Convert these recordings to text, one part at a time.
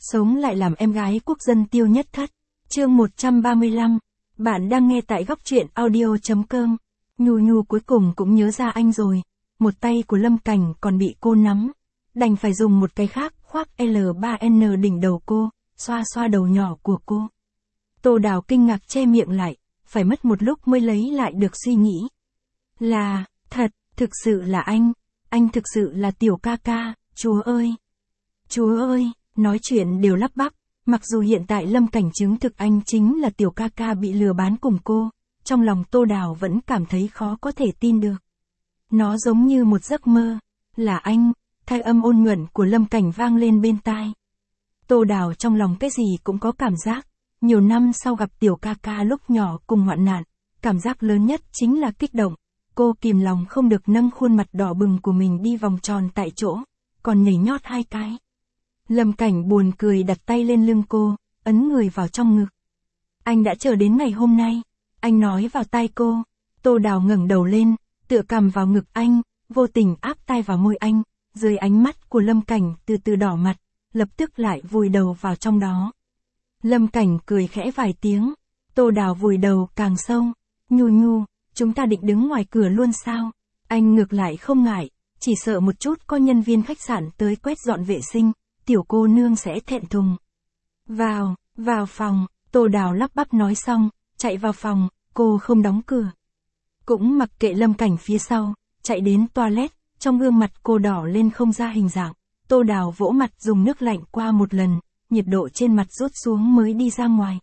Sống lại làm em gái quốc dân Tiêu Nhất Thất. Chương 135. Bạn đang nghe tại góc truyện audio.com. Nhu Nhu cuối cùng cũng nhớ ra anh rồi. Một tay của Lâm Cảnh còn bị cô nắm. Đành phải dùng một cái khác khoác L3N đỉnh đầu cô, xoa xoa đầu nhỏ của cô. Tô Đào kinh ngạc che miệng lại, phải mất một lúc mới lấy lại được suy nghĩ. Là, thật, thực sự là anh thực sự là Tiểu ca ca, chúa ơi. Chúa ơi, nói chuyện đều lắp bắp, mặc dù hiện tại Lâm Cảnh chứng thực anh chính là Tiểu ca ca bị lừa bán cùng cô, trong lòng Tô Đào vẫn cảm thấy khó có thể tin được. Nó giống như một giấc mơ, là anh, thanh âm ôn nhuận của Lâm Cảnh vang lên bên tai. Tô Đào trong lòng cái gì cũng có cảm giác, nhiều năm sau gặp Tiểu ca ca lúc nhỏ cùng hoạn nạn, cảm giác lớn nhất chính là kích động, cô kìm lòng không được nâng khuôn mặt đỏ bừng của mình đi vòng tròn tại chỗ, còn nhảy nhót 2 cái. Lâm Cảnh buồn cười đặt tay lên lưng cô, ấn người vào trong ngực. Anh đã chờ đến ngày hôm nay, anh nói vào tai cô. Tô Đào ngẩng đầu lên, tựa cằm vào ngực anh, vô tình áp tai vào môi anh, dưới ánh mắt của Lâm Cảnh từ từ đỏ mặt, lập tức lại vùi đầu vào trong đó. Lâm Cảnh cười khẽ vài tiếng, Tô Đào vùi đầu càng sâu. Nhu Nhu, chúng ta định đứng ngoài cửa luôn sao? Anh ngược lại không ngại, chỉ sợ một chút có nhân viên khách sạn tới quét dọn vệ sinh, tiểu cô nương sẽ thẹn thùng. Vào phòng, Tô Đào lắp bắp nói xong, chạy vào phòng, cô không đóng cửa. Cũng mặc kệ Lâm Cảnh phía sau, chạy đến toilet, trong gương mặt cô đỏ lên không ra hình dạng. Tô Đào vỗ mặt dùng nước lạnh qua một lần, nhiệt độ trên mặt rút xuống mới đi ra ngoài.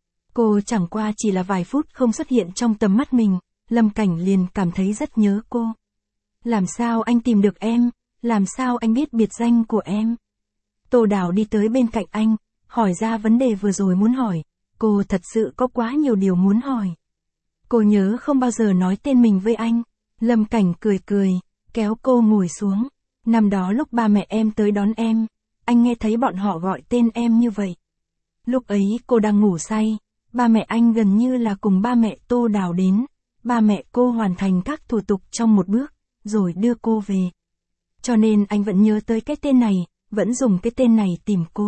Cô chẳng qua chỉ là vài phút không xuất hiện trong tầm mắt mình, Lâm Cảnh liền cảm thấy rất nhớ cô. Làm sao anh tìm được em? Làm sao anh biết biệt danh của em? Tô Đào đi tới bên cạnh anh, hỏi ra vấn đề vừa rồi muốn hỏi. Cô thật sự có quá nhiều điều muốn hỏi. Cô nhớ không bao giờ nói tên mình với anh. Lâm Cảnh cười, kéo cô ngồi xuống. Năm đó lúc ba mẹ em tới đón em, anh nghe thấy bọn họ gọi tên em như vậy. Lúc ấy cô đang ngủ say, ba mẹ anh gần như là cùng ba mẹ Tô Đào đến. Ba mẹ cô hoàn thành các thủ tục trong một bước, rồi đưa cô về. Cho nên anh vẫn nhớ tới cái tên này, vẫn dùng cái tên này tìm cô.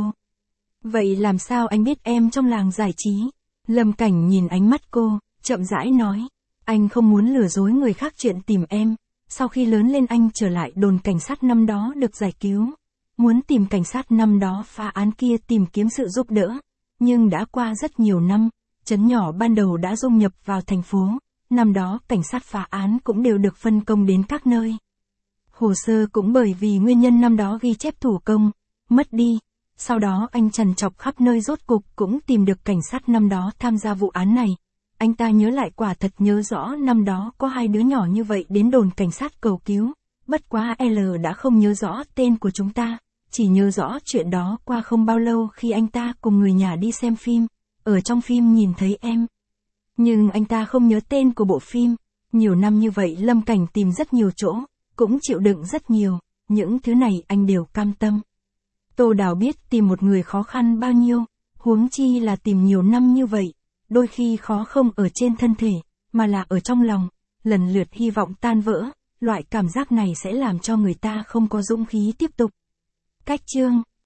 Vậy làm sao anh biết em trong làng giải trí? Lâm Cảnh nhìn ánh mắt cô, chậm rãi nói. Anh không muốn lừa dối người khác chuyện tìm em. Sau khi lớn lên anh trở lại đồn cảnh sát năm đó được giải cứu. Muốn tìm cảnh sát năm đó phá án kia tìm kiếm sự giúp đỡ. Nhưng đã qua rất nhiều năm, trấn nhỏ ban đầu đã dung nhập vào thành phố. Năm đó cảnh sát phá án cũng đều được phân công đến các nơi. Hồ sơ cũng bởi vì nguyên nhân năm đó ghi chép thủ công, mất đi. Sau đó anh trằn trọc khắp nơi rốt cục cũng tìm được cảnh sát năm đó tham gia vụ án này. Anh ta nhớ lại quả thật nhớ rõ năm đó có 2 đứa nhỏ như vậy đến đồn cảnh sát cầu cứu. Bất quá L đã không nhớ rõ tên của chúng ta, chỉ nhớ rõ chuyện đó qua không bao lâu khi anh ta cùng người nhà đi xem phim, ở trong phim nhìn thấy em. Nhưng anh ta không nhớ tên của bộ phim. Nhiều năm như vậy Lâm Cảnh tìm rất nhiều chỗ, cũng chịu đựng rất nhiều, những thứ này anh đều cam tâm. Tô Đào biết tìm một người khó khăn bao nhiêu, huống chi là tìm nhiều năm như vậy, đôi khi khó không ở trên thân thể, mà là ở trong lòng, lần lượt hy vọng tan vỡ, loại cảm giác này sẽ làm cho người ta không có dũng khí tiếp tục. Cách chương